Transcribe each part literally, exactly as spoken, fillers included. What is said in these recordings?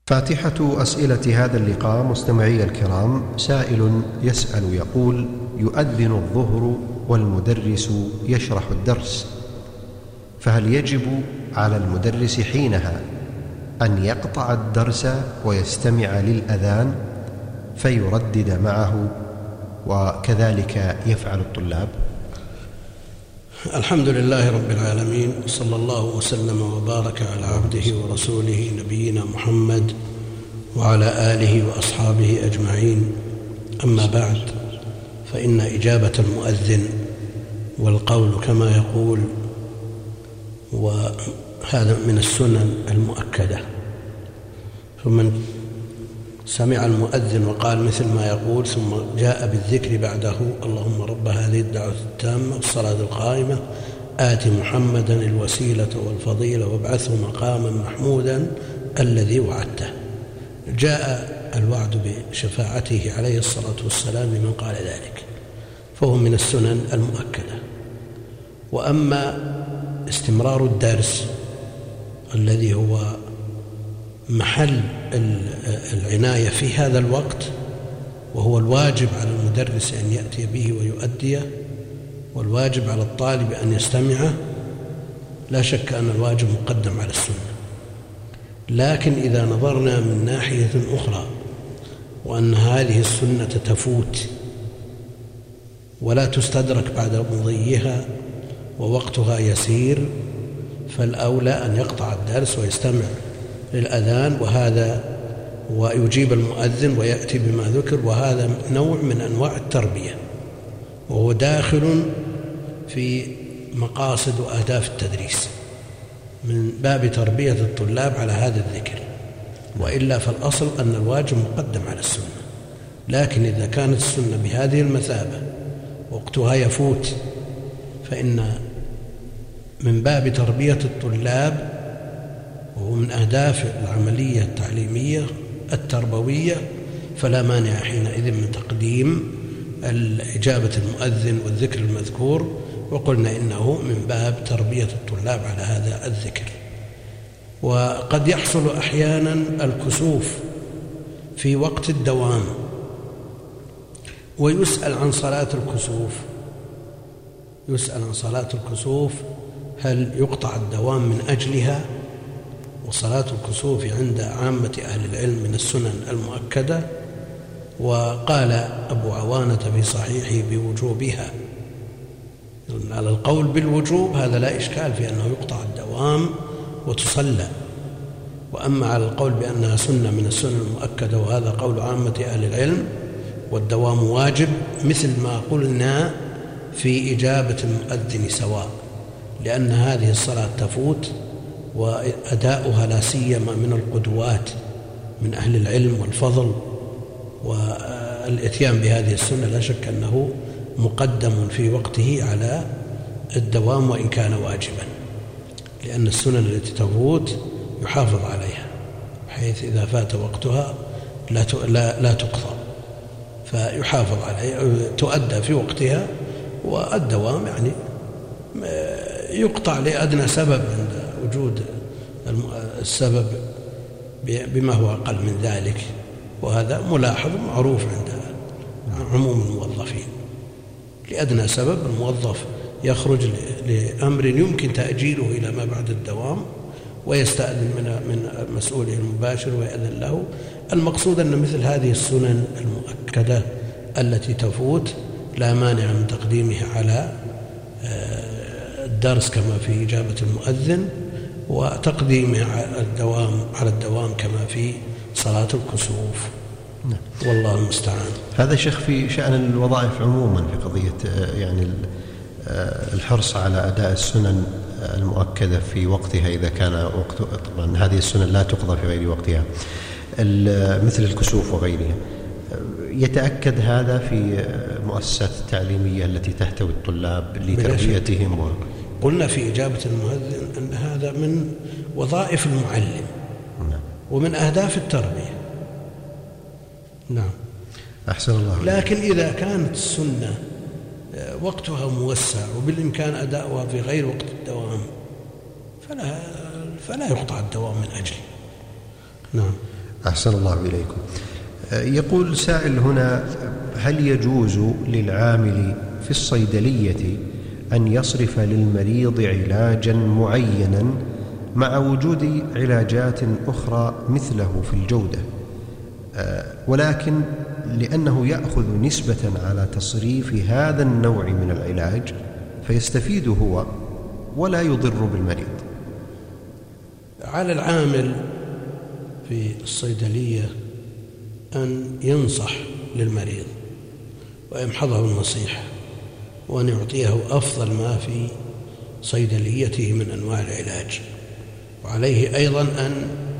فاتحة أسئلة هذا اللقاء مستمعي الكرام. سائل يسأل يقول: يؤذن الظهر والمدرس يشرح الدرس، فهل يجب على المدرس حينها أن يقطع الدرس ويستمع للأذان فيردد معه، وكذلك يفعل الطلاب؟ الحمد لله رب العالمين، صلى الله وسلم وبارك على عبده ورسوله نبينا محمد وعلى آله وأصحابه أجمعين. أما بعد، فإن إجابة المؤذن والقول كما يقول وهذا من السنن المؤكدة. فمن سمع المؤذن وقال مثل ما يقول ثم جاء بالذكر بعده: اللهم رب هذه الدعوة التامة والصلاة القائمة آت محمدا الوسيلة والفضيلة وابعثه مقاما محمودا الذي وعدته، جاء الوعد بشفاعته عليه الصلاة والسلام لمن قال ذلك، فهو من السنن المؤكدة. وأما استمرار الدرس الذي هو محل العناية في هذا الوقت، وهو الواجب على المدرس أن يأتي به ويؤديه، والواجب على الطالب أن يستمعه، لا شك أن الواجب مقدم على السنة. لكن إذا نظرنا من ناحية أخرى وأن هذه السنة تفوت ولا تستدرك بعد مضيها ووقتها يسير، فالأولى أن يقطع الدرس ويستمع للأذان، وهذا ويجيب المؤذن ويأتي بما ذكر، وهذا نوع من أنواع التربية، وهو داخل في مقاصد وأهداف التدريس من باب تربية الطلاب على هذا الذكر. وإلا فالأصل أن الواجب مقدم على السنة. لكن إذا كانت السنة بهذه المثابة وقتها يفوت، فإن من باب تربية الطلاب، وهو من أهداف العملية التعليمية التربوية، فلا مانع حينئذ من تقديم إجابة المؤذن والذكر المذكور، وقلنا إنه من باب تربية الطلاب على هذا الذكر. وقد يحصل أحيانا الكسوف في وقت الدوام، ويسأل عن صلاة الكسوف يسأل عن صلاة الكسوف هل يقطع الدوام من أجلها؟ وصلاة الكسوف عند عامة أهل العلم من السنن المؤكدة. وقال أبو عوانة في صحيحه بوجوبها. على القول بالوجوب هذا لا إشكال في أنه يقطع الدوام وتصلى. وأما على القول بأنها سنة من السنن المؤكدة، وهذا قول عامة أهل العلم، والدوام واجب، مثل ما قلنا في إجابة المؤذن سواء، لأن هذه الصلاة تفوت، وأداؤها لا سيما من القدوات من أهل العلم والفضل، والإتيان بهذه السنة لا شك أنه مقدم في وقته على الدوام وإن كان واجبا، لأن السنن التي تفوت يحافظ عليها، بحيث إذا فات وقتها لا لا لا تقضى، فيحافظ عليها، تؤدى في وقتها. والدوام يعني يقطع لأدنى سبب عند وجود السبب بما هو أقل من ذلك، وهذا ملاحظ معروف عند عموم الموظفين. لأدنى سبب الموظف يخرج لأمر يمكن تأجيله إلى ما بعد الدوام، ويستأذن من من مسؤوله المباشر ويأذن له. المقصود أن مثل هذه السنن المؤكدة التي تفوت لا مانع من تقديمها على الدرس كما في إجابة المؤذن، وتقديمها على الدوام على الدوام كما في صلاة الكسوف. والله المستعان. هذا شيخ في شأن الوظائف عموما، في قضية يعني الحرص على أداء السنن المؤكدة في وقتها إذا كان وقت، طبعا هذه السنن لا تقضى في غير وقتها مثل الكسوف وغيرها. يتأكد هذا في مؤسسات التعليمية التي تحتوي الطلاب لتربيتهم و... قلنا في إجابة المؤذن أن هذا من وظائف المعلم ومن أهداف التربية. نعم. أحسن الله. لكن إذا كانت السنة وقتها موسع وبالإمكان أداؤها في غير وقت الدوام، فلا, فلا يقطع الدوام من أجله. نعم. أحسن الله إليكم. يقول سائل هنا: هل يجوز للعامل في الصيدلية أن يصرف للمريض علاجا معينا مع وجود علاجات أخرى مثله في الجودة، ولكن لأنه يأخذ نسبة على تصريف هذا النوع من العلاج فيستفيد هو ولا يضر بالمريض؟ على العامل في الصيدلية أن ينصح للمريض ويمحضه النصيحة، وأن يعطيه أفضل ما في صيدليته من أنواع العلاج، وعليه أيضا أن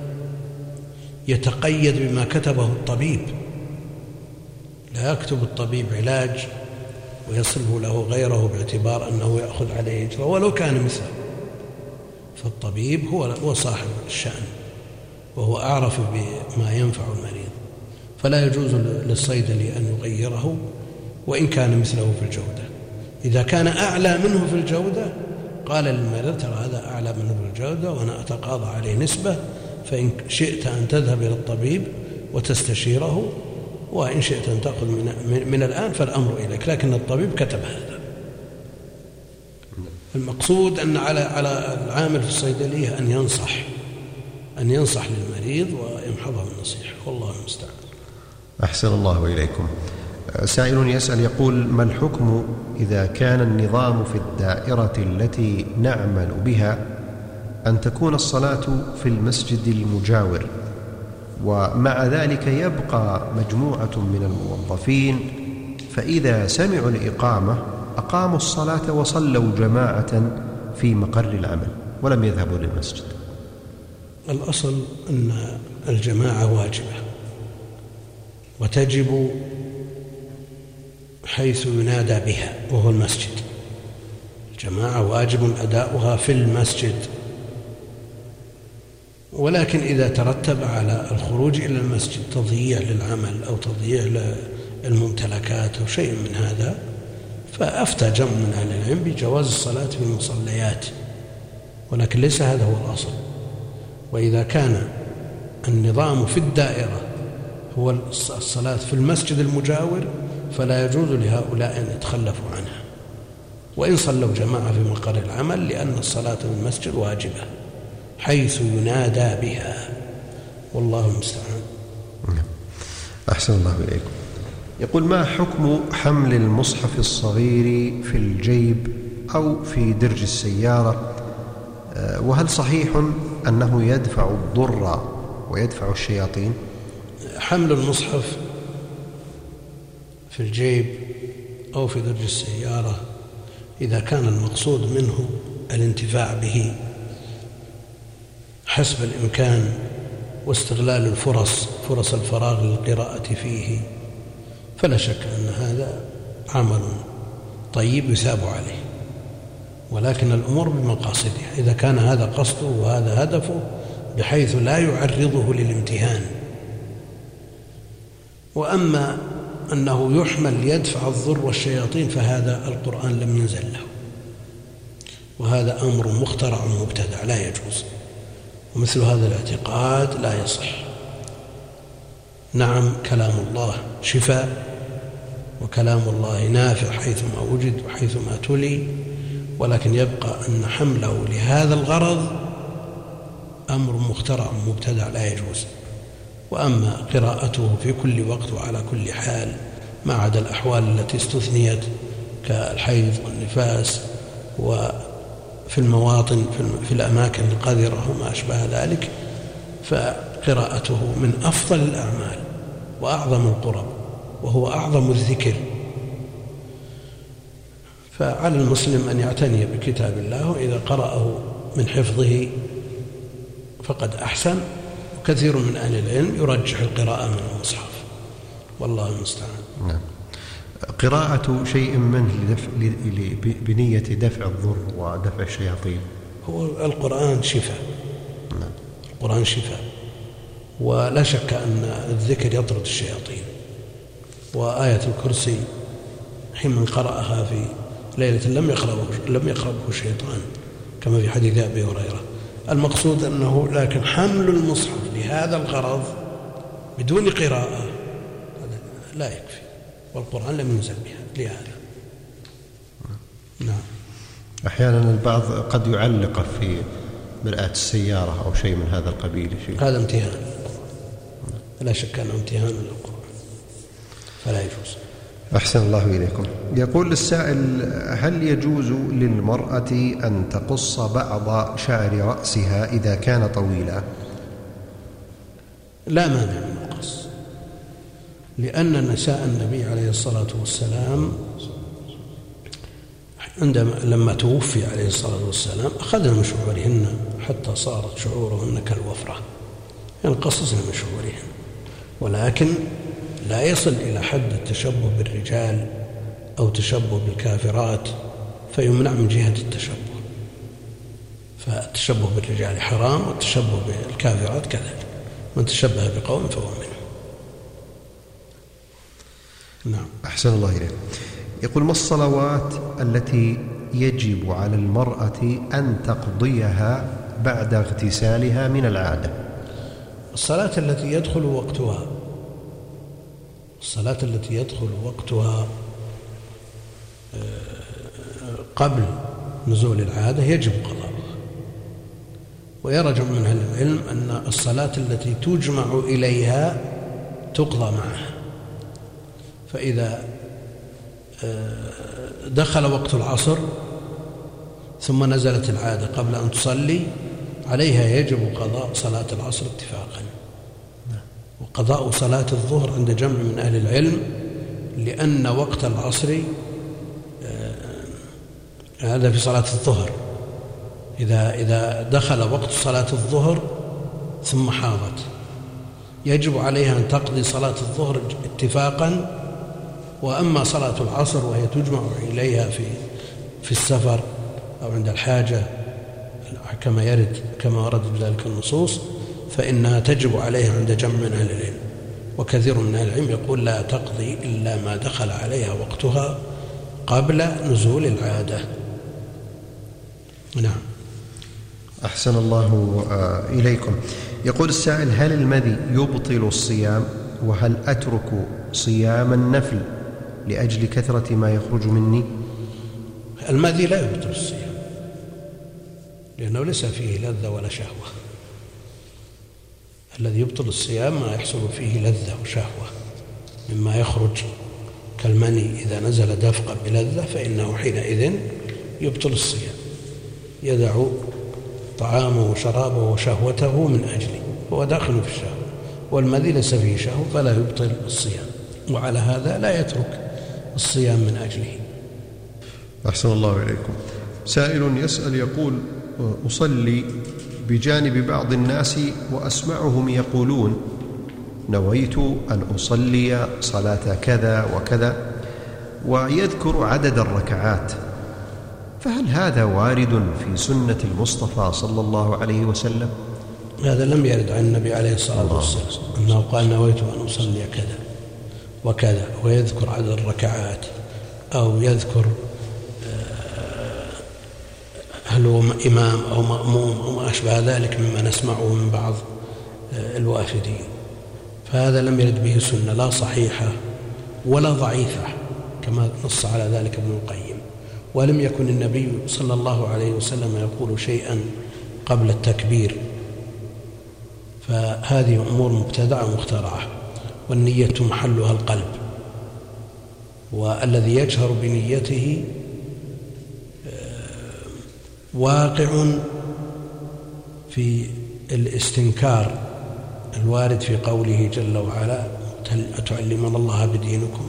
يتقيد بما كتبه الطبيب. لا يكتب الطبيب علاج ويصرف له غيره باعتبار أنه يأخذ عليه أجره ولو كان مثله، فالطبيب هو هو صاحب الشأن وهو أعرف بما ينفع المريض، فلا يجوز للصيدلي أن يغيره وإن كان مثله في الجودة. إذا كان أعلى منه في الجودة قال للمريض: ترى هذا أعلى منه في الجودة وأنا أتقاضى عليه نسبة، فإن شئت أن تذهب إلى الطبيب وتستشيره، وإن شئت أن تأخذ من, من الآن فالأمر إليك. لكن الطبيب كتب هذا. المقصود أن على على العامل في الصيدلية أن ينصح أن ينصح للمريض ويمحضه النصيحة، والله المستعان. أحسن الله إليكم. سائل يسأل يقول: ما الحكم إذا كان النظام في الدائرة التي نعمل بها أن تكون الصلاة في المسجد المجاور، ومع ذلك يبقى مجموعة من الموظفين فإذا سمعوا الإقامة أقاموا الصلاة وصلوا جماعة في مقر العمل ولم يذهبوا للمسجد؟ الأصل أن الجماعة واجبة وتجب حيث ينادى بها وهو المسجد. الجماعة واجب أداؤها في المسجد، ولكن إذا ترتب على الخروج إلى المسجد تضييع للعمل أو تضييع للممتلكات أو شيء من هذا، فأفتى جمع من أهل العلم بجواز الصلاة في المصليات، ولكن ليس هذا هو الأصل. وإذا كان النظام في الدائرة هو الصلاة في المسجد المجاور فلا يجوز لهؤلاء أن يتخلفوا عنها وإن صلوا جماعة في مقر العمل، لأن الصلاة في المسجد واجبة حيث ينادى بها، والله المستعان. أحسن الله إليكم. يقول: ما حكم حمل المصحف الصغير في الجيب أو في درج السيارة، وهل صحيح أنه يدفع الضر ويدفع الشياطين؟ حمل المصحف في الجيب أو في درج السيارة إذا كان المقصود منه الانتفاع به حسب الإمكان واستغلال الفرص فرص الفراغ للقراءة فيه، فلا شك أن هذا عمل طيب يثاب عليه، ولكن الأمور بمقاصدها. إذا كان هذا قصده وهذا هدفه بحيث لا يعرضه للامتهان. وأما أنه يحمل يدفع الضر والشياطين فهذا القرآن لم ينزل له، وهذا أمر مخترع مبتدع لا يجوز، ومثل هذا الاعتقاد لا يصح. نعم، كلام الله شفاء، وكلام الله نافع حيثما وجد وحيثما تلي، ولكن يبقى أن حمله لهذا الغرض أمر مخترع مبتدع لا يجوز. وأما قراءته في كل وقت وعلى كل حال ما عدا الأحوال التي استثنيت كالحيض والنفاس وفي المواطن في الأماكن القذرة وما أشبه ذلك، فقراءته من أفضل الأعمال وأعظم القرب وهو أعظم الذكر. فعلى المسلم أن يعتني بكتاب الله، وإذا قرأه من حفظه فقد أحسن. وكثير من أهل العلم يرجح القراءة من المصحف، والله المستعان. نعم. قراءة شيء منه لدفع بنية دفع الضر ودفع الشياطين. هو القرآن شفاء. نعم. القرآن شفاء، ولا شك أن الذكر يطرد الشياطين. وآية الكرسي حين من قرأها في ليلة لم يقربه لم يقربه الشيطان كما في حديث أبي هريرة. المقصود أنه لكن حمل المصحف لهذا الغرض بدون قراءة هذا لا يكفي، والقرآن لم ينزل بها لهذا. نعم. أحيانا البعض قد يعلق في مرآة السيارة أو شيء من هذا القبيل. شيء هذا امتهان، لا شك أنه امتهان للقرآن فلا يجوز. أحسن الله إليكم. يقول السائل: هل يجوز للمرأة أن تقص بعض شعر رأسها إذا كان طويلا؟ لا مانع من القص، لأن نساء النبي عليه الصلاة والسلام عندما لما توفي عليه الصلاة والسلام أخذنا من شعورهن حتى صارت شعورهن كالوفرة، ينقصصن من شعورهن، ولكن لا يصل إلى حد التشبه بالرجال أو تشبه بالكافرات فيمنع من جهة التشبه. فالتشبه بالرجال حرام، والتشبه بالكافرات كذلك، من تشبه بقوم فهو منهم. نعم. أحسن الله إليك. يقول: ما الصلوات التي يجب على المرأة أن تقضيها بعد اغتسالها من العادة؟ الصلاة التي يدخل وقتها الصلاة التي يدخل وقتها قبل نزول العادة يجب قضاؤها. ويرى جمع من أهل العلم أن الصلاة التي تجمع إليها تقضى معها. فإذا دخل وقت العصر ثم نزلت العادة قبل أن تصلي عليها يجب قضاء صلاة العصر اتفاقا، وقضاء صلاة الظهر عند جمع من أهل العلم، لأن وقت العصر هذا في صلاة الظهر، إذا إذا دخل وقت صلاة الظهر ثم حاضت يجب عليها أن تقضي صلاة الظهر اتفاقا. وأما صلاة العصر وهي تجمع إليها في في السفر أو عند الحاجة كما يرد كما ورد بذلك النصوص فإنها تجب عليها عند جمع من أهل العلم، وكثير من أهل العلم يقول لا تقضي إلا ما دخل عليها وقتها قبل نزول العادة. نعم. أحسن الله إليكم. يقول السائل: هل المذي يبطل الصيام؟ وهل أترك صيام النفل لأجل كثرة ما يخرج مني؟ المذي لا يبطل الصيام لأنه ليس فيه لذة ولا شهوة. الذي يبطل الصيام ما يحصل فيه لذة وشهوة مما يخرج كالمني، إذا نزل دفقا بلذة فإنه حينئذ يبطل الصيام، يدع طعامه وشرابه وشهوته من أجله، هو داخل في الشهوة، والمذي ليس فيه شهوة فلا يبطل الصيام، وعلى هذا لا يترك الصيام من أجله. أحسن الله إليكم. سائل يسأل يقول: أصلي بجانب بعض الناس وأسمعهم يقولون نويت أن أصلي صلاة كذا وكذا، ويذكر عدد الركعات، فهل هذا وارد في سنة المصطفى صلى الله عليه وسلم؟ هذا لم يرد عن النبي عليه الصلاة والسلام أنه قال نويت أن أصلي كذا وكذا ويذكر عدد الركعات، أو يذكر هل هو إمام أو مأموم أو ما أشبه ذلك مما نسمعه من بعض الوافدين. فهذا لم يرد به سنة لا صحيحة ولا ضعيفة كما نص على ذلك ابن القيم. ولم يكن النبي صلى الله عليه وسلم يقول شيئا قبل التكبير، فهذه أمور مبتدعة مخترعة، والنية محلها القلب، والذي يجهر بنيته واقع في الاستنكار الوارد في قوله جل وعلا أتعلمون الله بدينكم،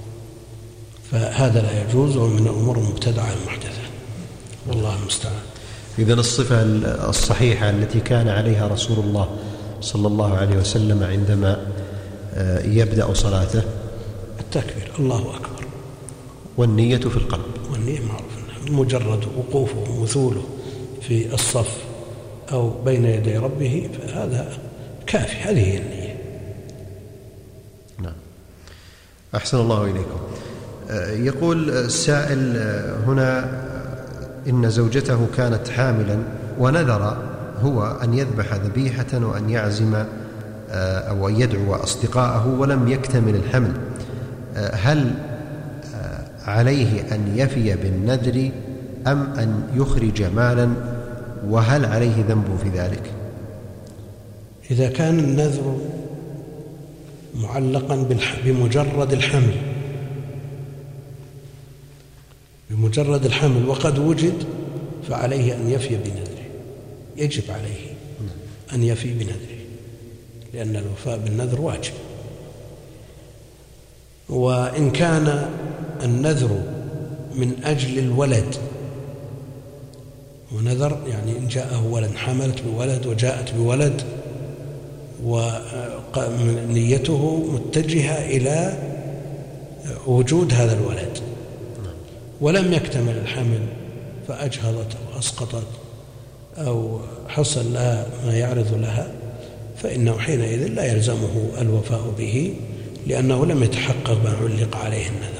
فهذا لا يجوز ومن الأمور المبتدعة المحدثة، والله المستعان. إذن الصفة الصحيحة التي كان عليها رسول الله صلى الله عليه وسلم عندما يبدأ صلاته التكبير الله أكبر، والنية في القلب، والنية معروف مجرد وقوفه ومثوله في الصف أو بين يدي ربه فهذا كافي، هذه هي النية. نعم. أحسن الله إليكم. يقول السائل هنا إن زوجته كانت حاملا ونذر هو أن يذبح ذبيحة وأن يعزم أو أن يدعو أصدقاءه ولم يكتمل الحمل، هل عليه أن يفي بالنذر أم أن يخرج مالا، وهل عليه ذنب في ذلك؟ إذا كان النذر معلقا بمجرد الحمل بمجرد الحمل وقد وجد فعليه أن يفي بنذره، يجب عليه أن يفي بنذره، لأن الوفاء بالنذر واجب. وإن كان النذر من أجل الولد، ونذر يعني إن جاءه ولد، حملت بولد وجاءت بولد ونيته متجهة إلى وجود هذا الولد ولم يكتمل الحمل فأجهضت أو أسقطت أو حصل لها ما يعرض لها، فإنه حينئذ لا يلزمه الوفاء به، لأنه لم يتحقق ما علق عليه النذر.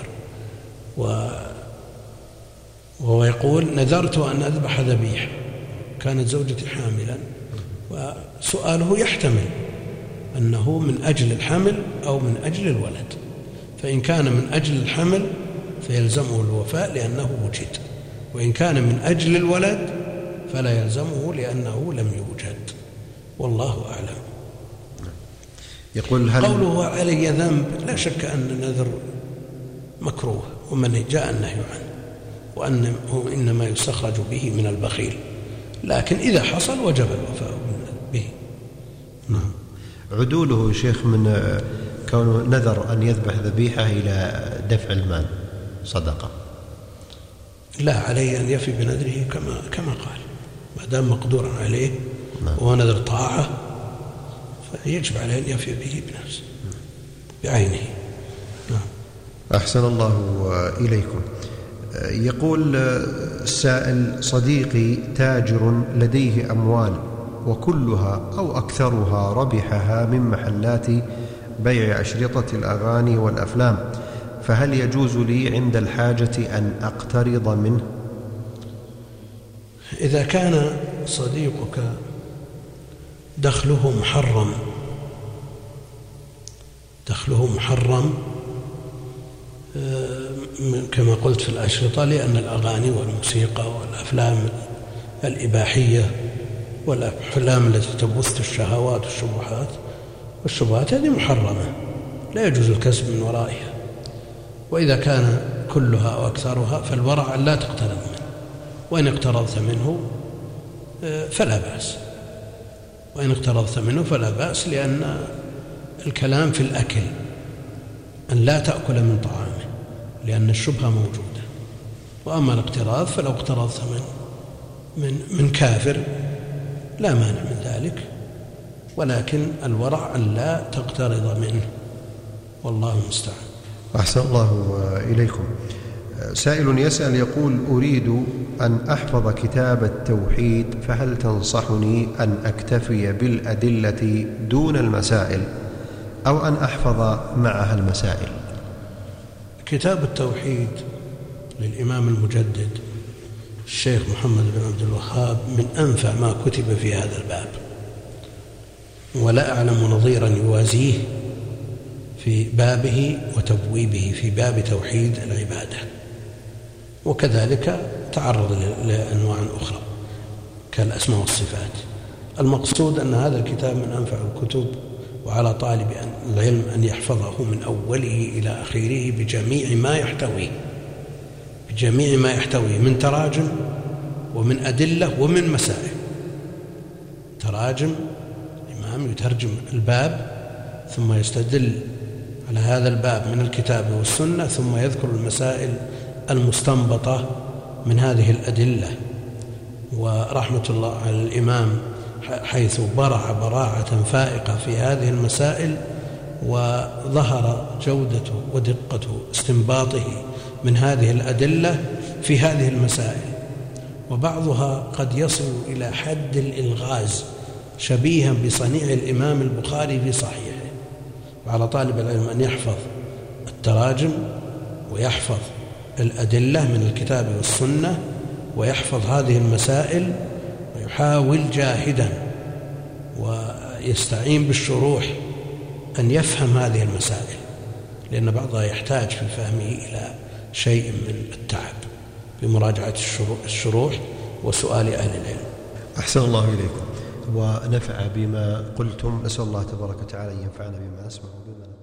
وهو يقول: نذرت أن أذبح ذبيحة، كانت زوجتي حاملا، وسؤاله يحتمل أنه من أجل الحمل أو من أجل الولد، فإن كان من أجل الحمل فيلزمه الوفاء لأنه وجد، وإن كان من أجل الولد فلا يلزمه لأنه لم يوجد، والله أعلم. يقول: هل قوله علي ذنب، لا شك أن النذر مكروه ومن جاء النهي عنه، وأنه إنما يستخرج به من البخيل، لكن إذا حصل وجب الوفاء به. نعم. عدوله شيخ من كونه نذر أن يذبح ذبيحة إلى دفع المال صدقة، لا، عليه أن يفي بنذره كما كما قال، ما دام مقدورا عليه. نعم. ونذر طاعة فيجب عليه أن يفي به بنفسه بعينه. نعم. أحسن الله إليكم. يقول السائل: صديقي تاجر لديه أموال وكلها أو أكثرها ربحها من محلات بيع أشرطة الأغاني والأفلام، فهل يجوز لي عند الحاجة أن أقترض منه؟ إذا كان صديقك دخله محرم دخله محرم كما قلت في الأشرطة، لأن الأغاني والموسيقى والأفلام الإباحية والأفلام التي تبث الشهوات والشبهات والشبهات هذه محرمة لا يجوز الكسب من ورائها. وإذا كان كلها أو أكثرها فالورع لا تقترض منه، وإن اقترضت منه فلا بأس وإن اقترضت منه فلا بأس لأن الكلام في الأكل، أن لا تأكل من طعامه لأن الشبهة موجودة. وأما الاقتراض فلو اقترضت من من من كافر لا مانع من ذلك، ولكن الورع أن لا تقترض منه، والله المستعان. أحسن الله إليكم. سائل يسأل يقول: أريد أن أحفظ كتاب التوحيد، فهل تنصحني أن أكتفي بالأدلة دون المسائل أو أن أحفظ معها المسائل؟ كتاب التوحيد للإمام المجدد الشيخ محمد بن عبد الوهاب من أنفع ما كتب في هذا الباب، ولا أعلم نظيرا يوازيه في بابه وتبويبه في باب توحيد العبادة. وكذلك تعرض لأنواع أخرى كالأسماء والصفات. المقصود أن هذا الكتاب من أنفع الكتب، وعلى طالب العلم أن يحفظه من أوله إلى آخره بجميع ما يحتويه بجميع ما يحتويه من تراجم ومن أدلة ومن مسائل. تراجم، الإمام يترجم الباب ثم يستدل على هذا الباب من الكتاب والسنة، ثم يذكر المسائل المستنبطة من هذه الأدلة. ورحمة الله على الإمام حيث برع براعة فائقة في هذه المسائل، وظهر جودة ودقة استنباطه من هذه الأدلة في هذه المسائل، وبعضها قد يصل إلى حد الإلغاز شبيها بصنيع الإمام البخاري في صحيحه. وعلى طالب العلم أن يحفظ التراجم ويحفظ الأدلة من الكتاب والسنة ويحفظ هذه المسائل، ويحاول جاهدا ويستعين بالشروح أن يفهم هذه المسائل، لأن بعضها يحتاج في فهمه إلى شيء من التعب بمراجعة الشروح وسؤال أهل العلم. أحسن الله إليكم ونفع بما قلتم. نسأل الله تبارك وتعالى أن ينفعنا بما نسمع وبما